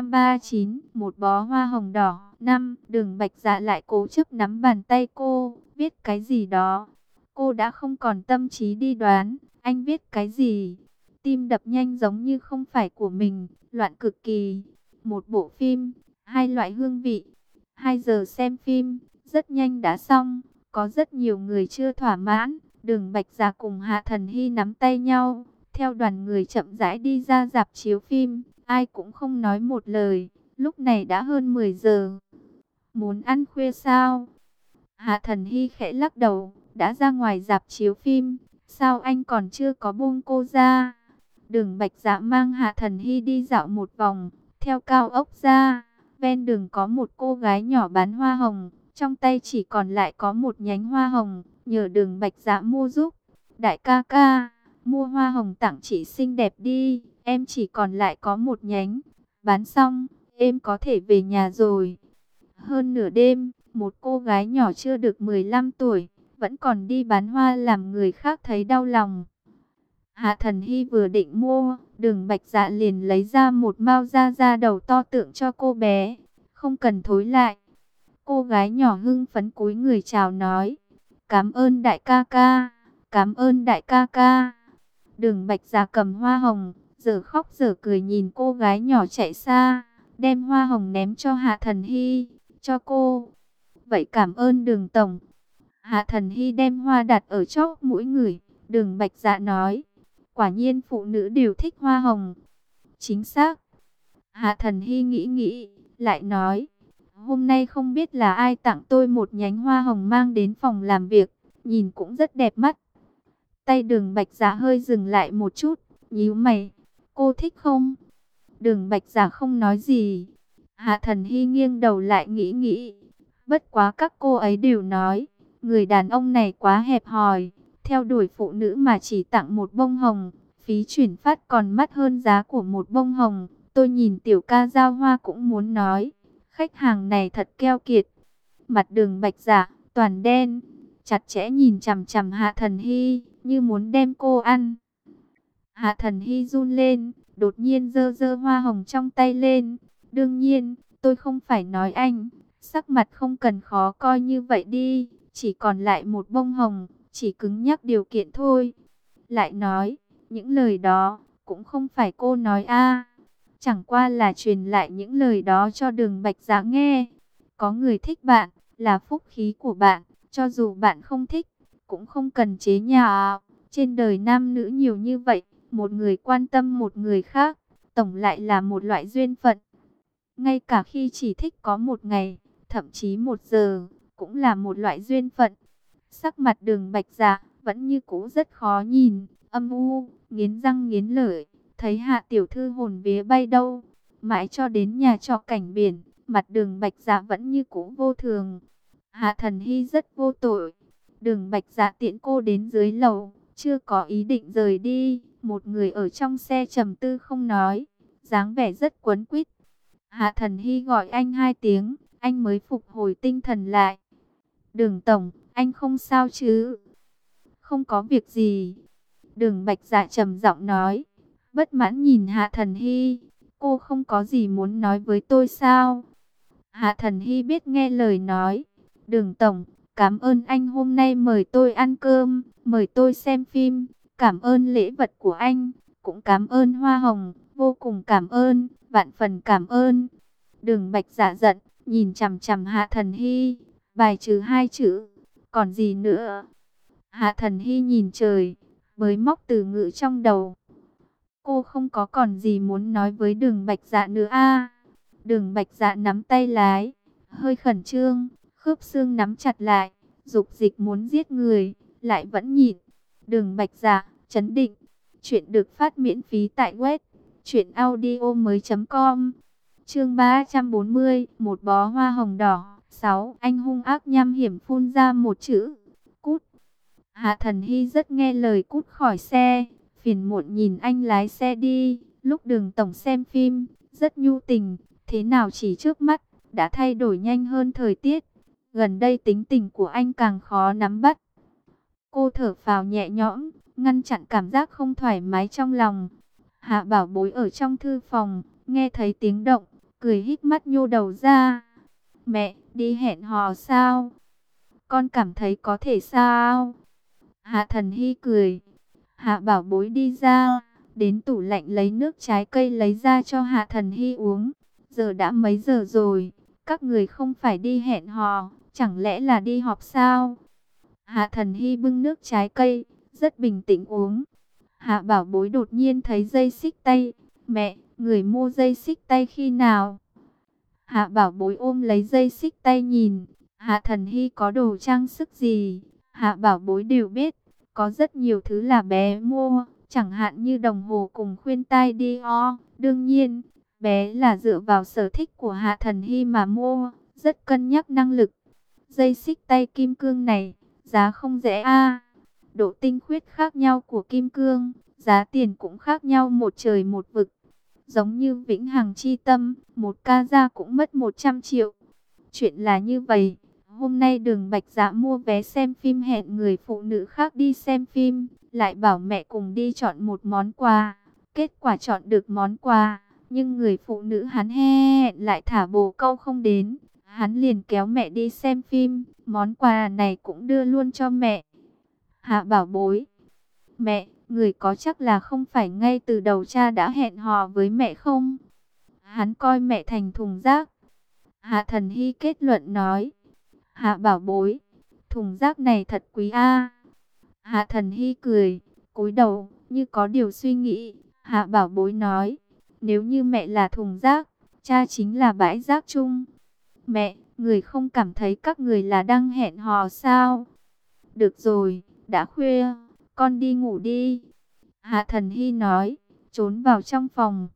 339, một bó hoa hồng đỏ. 5. Đường Bạch Dạ lại cố chấp nắm bàn tay cô, viết cái gì đó. Cô đã không còn tâm trí đi đoán, anh viết cái gì. Tim đập nhanh giống như không phải của mình, loạn cực kỳ. Một bộ phim, hai loại hương vị. 2 giờ xem phim, rất nhanh đã xong. Có rất nhiều người chưa thỏa mãn. Đường Bạch Dạ cùng Hạ Thần Hy nắm tay nhau, theo đoàn người chậm rãi đi ra rạp chiếu phim. Ai cũng không nói một lời. Lúc này đã hơn 10 giờ. Muốn ăn khuya sao? Hạ Thần Hy khẽ lắc đầu. Đã ra ngoài rạp chiếu phim, sao anh còn chưa có buông cô ra? Đường Bạch Dạ mang Hạ Thần Hy đi dạo một vòng. Theo cao ốc ra, ven đường có một cô gái nhỏ bán hoa hồng. Trong tay chỉ còn lại có một nhánh hoa hồng. Nhờ Đường Bạch Dạ mua giúp. Đại ca ca, mua hoa hồng tặng chị xinh đẹp đi. Em chỉ còn lại có một nhánh. Bán xong, em có thể về nhà rồi. Hơn nửa đêm, một cô gái nhỏ chưa được 15 tuổi, vẫn còn đi bán hoa làm người khác thấy đau lòng. Hạ Thần Hy vừa định mua, Đường Bạch Dạ liền lấy ra một mao da đầu to tượng cho cô bé. Không cần thối lại. Cô gái nhỏ hưng phấn cúi người chào nói. Cảm ơn đại ca ca, cảm ơn đại ca ca. Đường Bạch Dạ cầm hoa hồng, giờ khóc giờ cười nhìn cô gái nhỏ chạy xa, đem hoa hồng ném cho Hạ Thần Hy. Cho cô. Vậy cảm ơn Đường tổng. Hạ Thần Hy đem hoa đặt ở chóp mũi người. Đường Bạch Dạ nói. Quả nhiên phụ nữ đều thích hoa hồng. Chính xác. Hạ Thần Hy nghĩ nghĩ, lại nói. Hôm nay không biết là ai tặng tôi một nhánh hoa hồng mang đến phòng làm việc. Nhìn cũng rất đẹp mắt. Tay Đường Bạch Dạ hơi dừng lại một chút, nhíu mày. Cô thích không? Đường Bạch Dạ không nói gì. Hạ Thần Hy nghiêng đầu lại nghĩ nghĩ. Bất quá các cô ấy đều nói, người đàn ông này quá hẹp hòi, theo đuổi phụ nữ mà chỉ tặng một bông hồng, phí chuyển phát còn mắc hơn giá của một bông hồng. Tôi nhìn tiểu ca giao hoa cũng muốn nói, khách hàng này thật keo kiệt. Mặt Đường Bạch Dạ toàn đen, chặt chẽ nhìn chằm chằm Hạ Thần Hy, như muốn đem cô ăn. Hạ Thần Hy run lên, đột nhiên giơ giơ hoa hồng trong tay lên. Đương nhiên, tôi không phải nói anh, sắc mặt không cần khó coi như vậy đi, chỉ còn lại một bông hồng, chỉ cứng nhắc điều kiện thôi. Lại nói, những lời đó, cũng không phải cô nói a, chẳng qua là truyền lại những lời đó cho Đường Bạch Dạ nghe. Có người thích bạn, là phúc khí của bạn, cho dù bạn không thích, cũng không cần chế nhạo. Trên đời nam nữ nhiều như vậy, một người quan tâm một người khác, tổng lại là một loại duyên phận. Ngay cả khi chỉ thích có một ngày, thậm chí 1 giờ, cũng là một loại duyên phận. Sắc mặt Đường Bạch Dạ vẫn như cũ rất khó nhìn, âm u, nghiến răng nghiến lợi. Thấy Hạ tiểu thư hồn vía bay đâu, mãi cho đến nhà trọ cảnh biển, mặt Đường Bạch Dạ vẫn như cũ vô thường. Hạ Thần Hy rất vô tội. Đường Bạch Dạ tiễn cô đến dưới lầu, chưa có ý định rời đi. Một người ở trong xe trầm tư không nói, dáng vẻ rất quấn quýt. Hạ Thần Hy gọi anh 2 tiếng, anh mới phục hồi tinh thần lại. Đường tổng, anh không sao chứ? Không có việc gì. Đường Bạch Dạ trầm giọng nói, bất mãn nhìn Hạ Thần Hy. Cô không có gì muốn nói với tôi sao? Hạ Thần Hy biết nghe lời nói. Đường tổng, cảm ơn anh hôm nay mời tôi ăn cơm, mời tôi xem phim. Cảm ơn lễ vật của anh, cũng cảm ơn hoa hồng, vô cùng cảm ơn, vạn phần cảm ơn. Đường Bạch Dạ giận, nhìn chằm chằm Hạ Thần Hy, bài trừ 2 chữ, còn gì nữa? Hạ Thần Hy nhìn trời, mới móc từ ngữ trong đầu. Cô không có còn gì muốn nói với Đường Bạch Dạ nữa a. Đường Bạch Dạ nắm tay lái, hơi khẩn trương, khớp xương nắm chặt lại, dục dịch muốn giết người, lại vẫn nhịn. Đường Bạch Dạ, trấn định. Chuyện được phát miễn phí tại web truyệnaudiomoi.com. Chương 340, một bó hoa hồng đỏ. 6. Anh hung ác nham hiểm phun ra một chữ, cút. Hạ Thần Hy rất nghe lời cút khỏi xe, phiền muộn nhìn anh lái xe đi. Lúc Đường tổng xem phim, rất nhu tình, Thế nào chỉ trước mắt, đã thay đổi nhanh hơn thời tiết. Gần đây tính tình của anh càng khó nắm bắt. Cô thở phào nhẹ nhõm, ngăn chặn cảm giác không thoải mái trong lòng. Hạ Bảo Bối ở trong thư phòng, nghe thấy tiếng động, cười híp mắt nhô đầu ra. Mẹ, đi hẹn hò sao? Con cảm thấy có thể sao? Hạ Thần Hy cười. Hạ Bảo Bối đi ra, đến tủ lạnh lấy nước trái cây lấy ra cho Hạ Thần Hy uống. Giờ đã mấy giờ rồi, các người không phải đi hẹn hò, chẳng lẽ là đi họp sao? Hạ Thần Hy bưng nước trái cây, rất bình tĩnh uống. Hạ Bảo Bối đột nhiên thấy dây xích tay. Mẹ, người mua dây xích tay khi nào? Hạ Bảo Bối ôm lấy dây xích tay nhìn. Hạ Thần Hy có đồ trang sức gì? Hạ Bảo Bối đều biết. Có rất nhiều thứ là bé mua. Chẳng hạn như đồng hồ cùng khuyên tai Dior. Đương nhiên, bé là dựa vào sở thích của Hạ Thần Hy mà mua. Rất cân nhắc năng lực. Dây xích tay kim cương này, giá không rẻ a. Độ tinh khiết khác nhau của kim cương, giá tiền cũng khác nhau một trời một vực. Giống như Vĩnh Hằng Chi Tâm, một ca gia cũng mất 100 triệu. Chuyện là như vậy, hôm nay Đường Bạch Dạ mua vé xem phim hẹn người phụ nữ khác đi xem phim, lại bảo mẹ cùng đi chọn một món quà. Kết quả chọn được món quà, nhưng người phụ nữ hắn hẹn lại thả bồ câu không đến. Hắn liền kéo mẹ đi xem phim, món quà này cũng đưa luôn cho mẹ. Hạ Bảo Bối, mẹ, người có chắc là không phải ngay từ đầu cha đã hẹn hò với mẹ không? Hắn coi mẹ thành thùng rác. Hạ Thần Hy kết luận nói. Hạ Bảo Bối, thùng rác này thật quý a. Hạ Thần Hy cười, cúi đầu, như có điều suy nghĩ. Hạ Bảo Bối nói, nếu như mẹ là thùng rác, cha chính là bãi rác chung. Mẹ, người không cảm thấy các người là đang hẹn hò sao? Được rồi, đã khuya, con đi ngủ đi. Hạ Thần Hy nói, trốn vào trong phòng.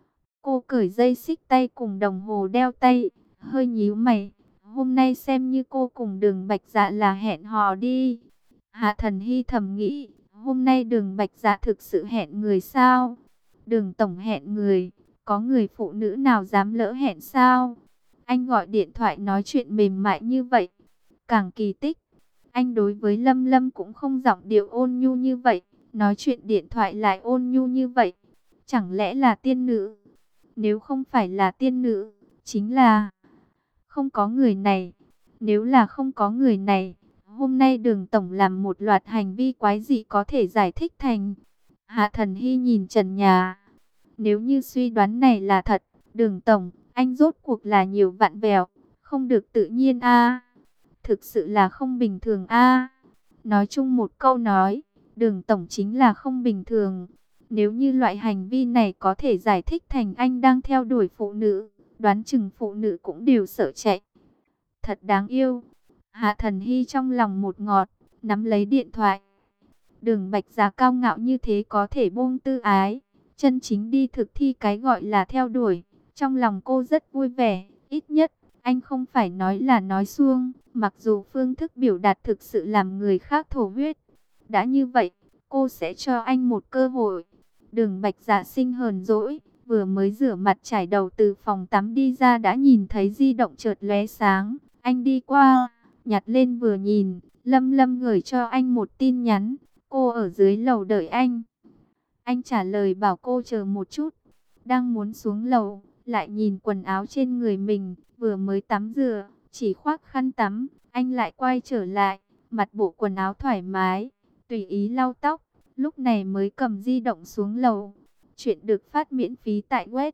Cô cởi dây xích tay cùng đồng hồ đeo tay, hơi nhíu mày. Hôm nay xem như cô cùng Đường Bạch Dạ là hẹn hò đi. Hạ Thần Hy thầm nghĩ, hôm nay Đường Bạch Dạ thực sự hẹn người sao? Đường tổng hẹn người, có người phụ nữ nào dám lỡ hẹn sao? Anh gọi điện thoại nói chuyện mềm mại như vậy, càng kỳ tích. Anh đối với Lâm Lâm cũng không giọng điệu ôn nhu như vậy, nói chuyện điện thoại lại ôn nhu như vậy. Chẳng lẽ là tiên nữ? Nếu không phải là tiên nữ, chính là không có người này. Nếu là không có người này, hôm nay Đường tổng làm một loạt hành vi quái dị có thể giải thích thành. Hạ Thần Hy nhìn trần nhà. Nếu như suy đoán này là thật, Đường tổng, anh rốt cuộc là nhiều vạn vẹo, không được tự nhiên a. Thực sự là không bình thường a. Nói chung một câu nói, Đường tổng chính là không bình thường. Nếu như loại hành vi này có thể giải thích thành anh đang theo đuổi phụ nữ, đoán chừng phụ nữ cũng đều sợ chạy. Thật đáng yêu. Hạ Thần Hy trong lòng một ngọt, nắm lấy điện thoại. Đường Bạch Dạ cao ngạo như thế có thể buông tư ái, chân chính đi thực thi cái gọi là theo đuổi. Trong lòng cô rất vui vẻ, ít nhất anh không phải nói là nói suông, mặc dù phương thức biểu đạt thực sự làm người khác thổ huyết. Đã như vậy, cô sẽ cho anh một cơ hội. Đường Bạch Dạ sinh hờn dỗi, vừa mới rửa mặt chải đầu từ phòng tắm đi ra đã nhìn thấy di động chợt lóe sáng. Anh đi qua, nhặt lên vừa nhìn, Lâm Lâm gửi cho anh một tin nhắn, cô ở dưới lầu đợi anh. Anh trả lời bảo cô chờ một chút, đang muốn xuống lầu, lại nhìn quần áo trên người mình, vừa mới tắm rửa, chỉ khoác khăn tắm, anh lại quay trở lại, mặt bộ quần áo thoải mái, tùy ý lau tóc, lúc này mới cầm di động xuống lầu. Chuyện được phát miễn phí tại web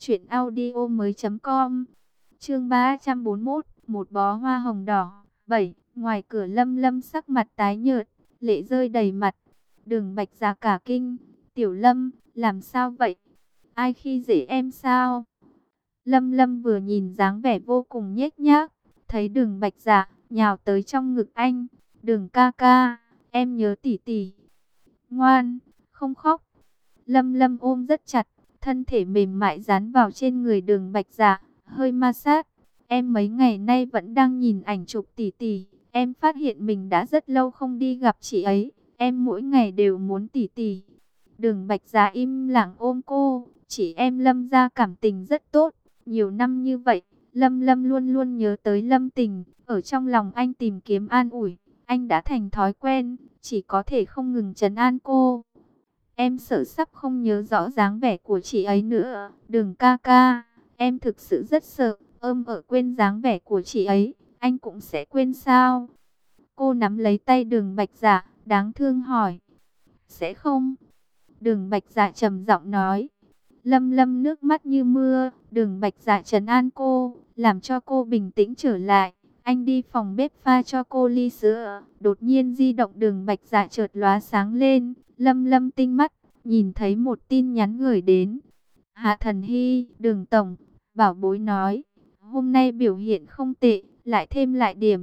truyệnaudiomoi.com. Chương 341, một bó hoa hồng đỏ. 7. Ngoài cửa Lâm Lâm sắc mặt tái nhợt, lệ rơi đầy mặt. Đường Bạch Dạ cả kinh, "Tiểu Lâm, làm sao vậy? Ai khi dễ em sao?" Lâm Lâm vừa nhìn dáng vẻ vô cùng nhếch nhác, thấy Đường Bạch Dạ nhào tới trong ngực anh, "Đường ca ca, em nhớ tỷ tỷ. Ngoan, không khóc." Lâm Lâm ôm rất chặt, thân thể mềm mại dán vào trên người Đường Bạch Dạ, hơi ma sát. "Em mấy ngày nay vẫn đang nhìn ảnh chụp tỷ tỷ, em phát hiện mình đã rất lâu không đi gặp chị ấy, em mỗi ngày đều muốn tỷ tỷ." Đường Bạch Dạ im lặng ôm cô, "Chị em Lâm gia cảm tình rất tốt, Nhiều năm như vậy, Lâm Lâm luôn luôn nhớ tới Lâm Tình, ở trong lòng anh tìm kiếm an ủi. Anh đã thành thói quen, chỉ có thể không ngừng trấn an cô. Em sợ sắp không nhớ rõ dáng vẻ của chị ấy nữa. Đừng ca ca, em thực sự rất sợ, ở quên dáng vẻ của chị ấy, anh cũng sẽ quên sao? Cô nắm lấy tay Đường Bạch Dạ, đáng thương hỏi. Sẽ không? Đường Bạch Dạ trầm giọng nói. Lâm Lâm nước mắt như mưa, Đường Bạch Dạ trấn an cô, làm cho cô bình tĩnh trở lại. Anh đi phòng bếp pha cho cô ly sữa, đột nhiên di động Đường Bạch Dạ chợt lóe sáng lên, Lâm Lâm tinh mắt, nhìn thấy một tin nhắn gửi đến. Hạ Thần Hy, Đường Tổng, bảo bối nói, hôm nay biểu hiện không tệ, lại thêm lại điểm.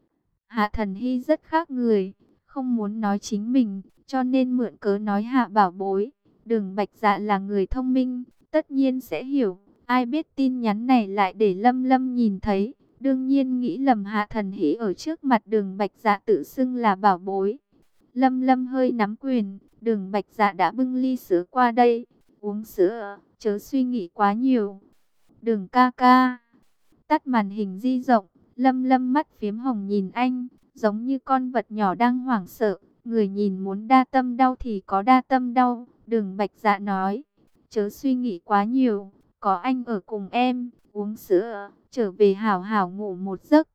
Hạ Thần Hy rất khác người, không muốn nói chính mình, cho nên mượn cớ nói Hạ bảo bối. Đường Bạch Dạ là người thông minh, tất nhiên sẽ hiểu. Ai biết tin nhắn này lại để Lâm Lâm nhìn thấy. Đương nhiên nghĩ lầm Hạ Thần Hy ở trước mặt Đường Bạch Dạ tự xưng là bảo bối. Lâm Lâm hơi nắm quyền, Đường Bạch Dạ đã bưng ly sữa qua đây. Uống sữa, chớ suy nghĩ quá nhiều. Đường ca ca. Tắt màn hình di động, Lâm Lâm mắt phiếm hồng nhìn anh, giống như con vật nhỏ đang hoảng sợ. Người nhìn muốn đa tâm đau thì có đa tâm đau. Đường Bạch Dạ nói, chớ suy nghĩ quá nhiều, có anh ở cùng em, uống sữa, trở về hảo hảo ngủ một giấc.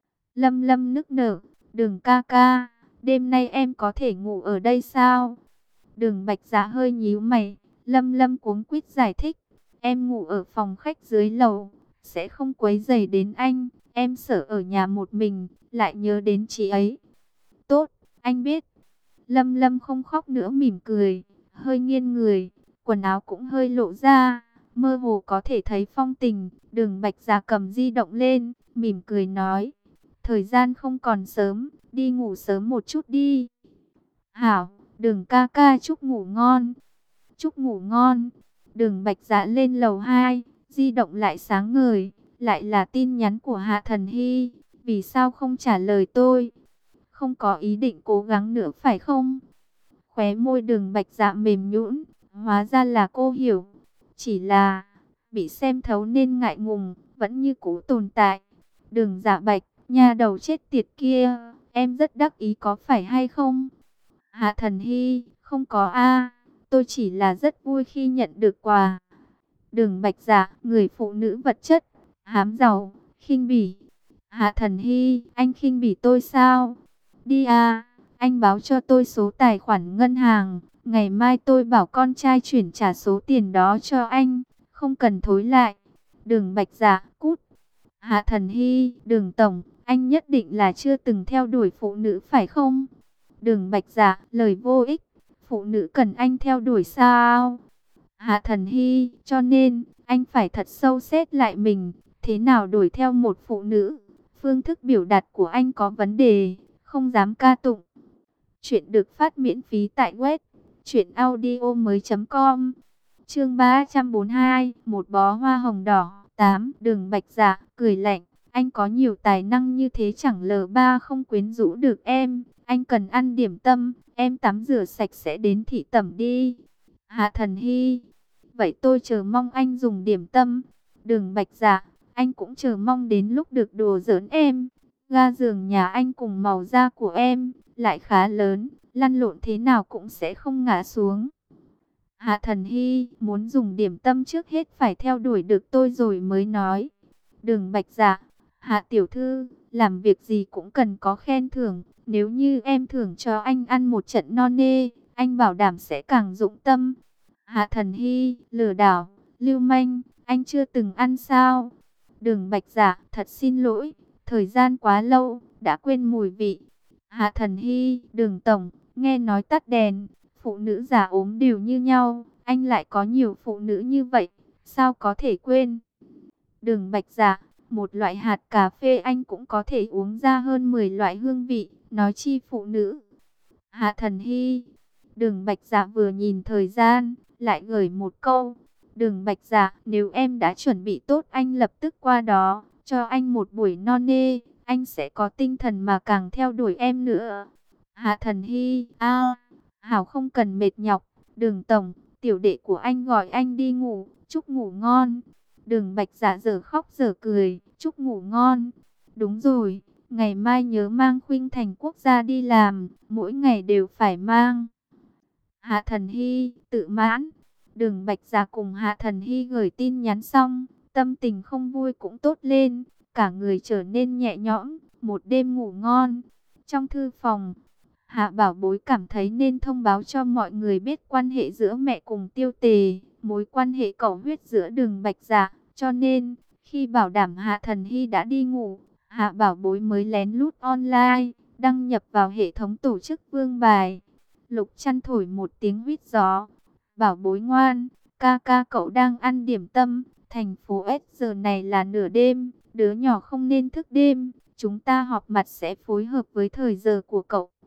Lâm Lâm nức nở, Đường ca ca, đêm nay em có thể ngủ ở đây sao? Đường Bạch Dạ hơi nhíu mày, Lâm Lâm cuống quýt giải thích, em ngủ ở phòng khách dưới lầu, sẽ không quấy rầy đến anh, em sợ ở nhà một mình, lại nhớ đến chị ấy. Tốt, anh biết. Lâm Lâm không khóc nữa mỉm cười, hơi nghiêng người, quần áo cũng hơi lộ ra, mơ hồ có thể thấy phong tình. Đường Bạch Dạ cầm di động lên, mỉm cười nói, thời gian không còn sớm, đi ngủ sớm một chút đi. Hảo, Đường ca ca chúc ngủ ngon. Chúc ngủ ngon. Đường Bạch Dạ lên lầu 2, di động lại sáng ngời, lại là tin nhắn của Hạ Thần Hy, vì sao không trả lời tôi? Không có ý định cố gắng nữa phải không? Khóe môi Đường Bạch Dạ mềm nhũn, hóa ra là cô hiểu, chỉ là bị xem thấu nên ngại ngùng, vẫn như cũ tồn tại. Đường Dạ Bạch, nha đầu chết tiệt kia, em rất đắc ý có phải hay không? Hạ Thần Hy, không có a, tôi chỉ là rất vui khi nhận được quà. Đường Bạch Dạ, người phụ nữ vật chất, hám giàu, khinh bỉ. Hạ Thần Hy, anh khinh bỉ tôi sao? Đi à, anh báo cho tôi số tài khoản ngân hàng, ngày mai tôi bảo con trai chuyển trả số tiền đó cho anh, không cần thối lại. Đường Bạch Dạ, cút. Hạ Thần Hy, Đường Tổng, anh nhất định là chưa từng theo đuổi phụ nữ phải không? Đường Bạch Dạ, lời vô ích, phụ nữ cần anh theo đuổi sao? Hạ Thần Hy, cho nên, anh phải thật sâu xét lại mình, thế nào đuổi theo một phụ nữ? Phương thức biểu đạt của anh có vấn đề, không dám ca tụng. Chuyện được phát miễn phí tại web truyệnaudiomoi.com. Chương 342, một bó hoa hồng đỏ. 8. Đường Bạch Dạ cười lạnh, anh có nhiều tài năng như thế chẳng lờ ba không quyến rũ được em. Anh cần ăn điểm tâm, em tắm rửa sạch sẽ đến thị tẩm đi. Hạ Thần Hy, vậy tôi chờ mong anh dùng điểm tâm. Đường Bạch Dạ, anh cũng chờ mong đến lúc được đùa giỡn em. Ga giường nhà anh cùng màu da của em lại khá lớn, lăn lộn thế nào cũng sẽ không ngã xuống. Hạ Thần Hy, muốn dùng điểm tâm trước hết phải theo đuổi được tôi rồi mới nói. Đường Bạch Dạ, Hạ tiểu thư, làm việc gì cũng cần có khen thưởng. Nếu như em thưởng cho anh ăn một trận no nê, anh bảo đảm sẽ càng dụng tâm. Hạ Thần Hy, lừa đảo, lưu manh, anh chưa từng ăn sao? Đường Bạch Dạ, thật xin lỗi, thời gian quá lâu, đã quên mùi vị. Hạ Thần Hy, Đường Tổng, nghe nói tắt đèn, phụ nữ già ốm đều như nhau, anh lại có nhiều phụ nữ như vậy, sao có thể quên? Đường Bạch Dạ, một loại hạt cà phê anh cũng có thể uống ra hơn 10 loại hương vị, nói chi phụ nữ. Hạ Thần Hy, Đường Bạch Dạ vừa nhìn thời gian, lại gửi một câu. Đường Bạch Dạ, nếu em đã chuẩn bị tốt anh lập tức qua đó, cho anh một buổi no nê, anh sẽ có tinh thần mà càng theo đuổi em nữa. Hạ Thần Hy, Hảo không cần mệt nhọc, Đường Tổng, tiểu đệ của anh gọi anh đi ngủ, chúc ngủ ngon. Đường Bạch Dạ dở khóc dở cười, chúc ngủ ngon. Đúng rồi, ngày mai nhớ mang Khuynh Thành Quốc gia đi làm, mỗi ngày đều phải mang. Hạ Thần Hy, tự mãn. Đường Bạch Dạ cùng Hạ Thần Hy gửi tin nhắn xong, tâm tình không vui cũng tốt lên, cả người trở nên nhẹ nhõm, một đêm ngủ ngon. Trong thư phòng, Hạ Bảo Bối cảm thấy nên thông báo cho mọi người biết quan hệ giữa mẹ cùng Tiêu Tề, mối quan hệ cẩu huyết giữa Đường Bạch Dạ, cho nên khi bảo đảm Hạ Thần Hy đã đi ngủ, Hạ Bảo Bối mới lén lút online, đăng nhập vào hệ thống tổ chức vương bài. Lục Chăn thổi một tiếng huýt gió. Bảo Bối ngoan, ca ca cậu đang ăn điểm tâm, thành phố S giờ này là nửa đêm, đứa nhỏ không nên thức đêm, chúng ta họp mặt sẽ phối hợp với thời giờ của cậu.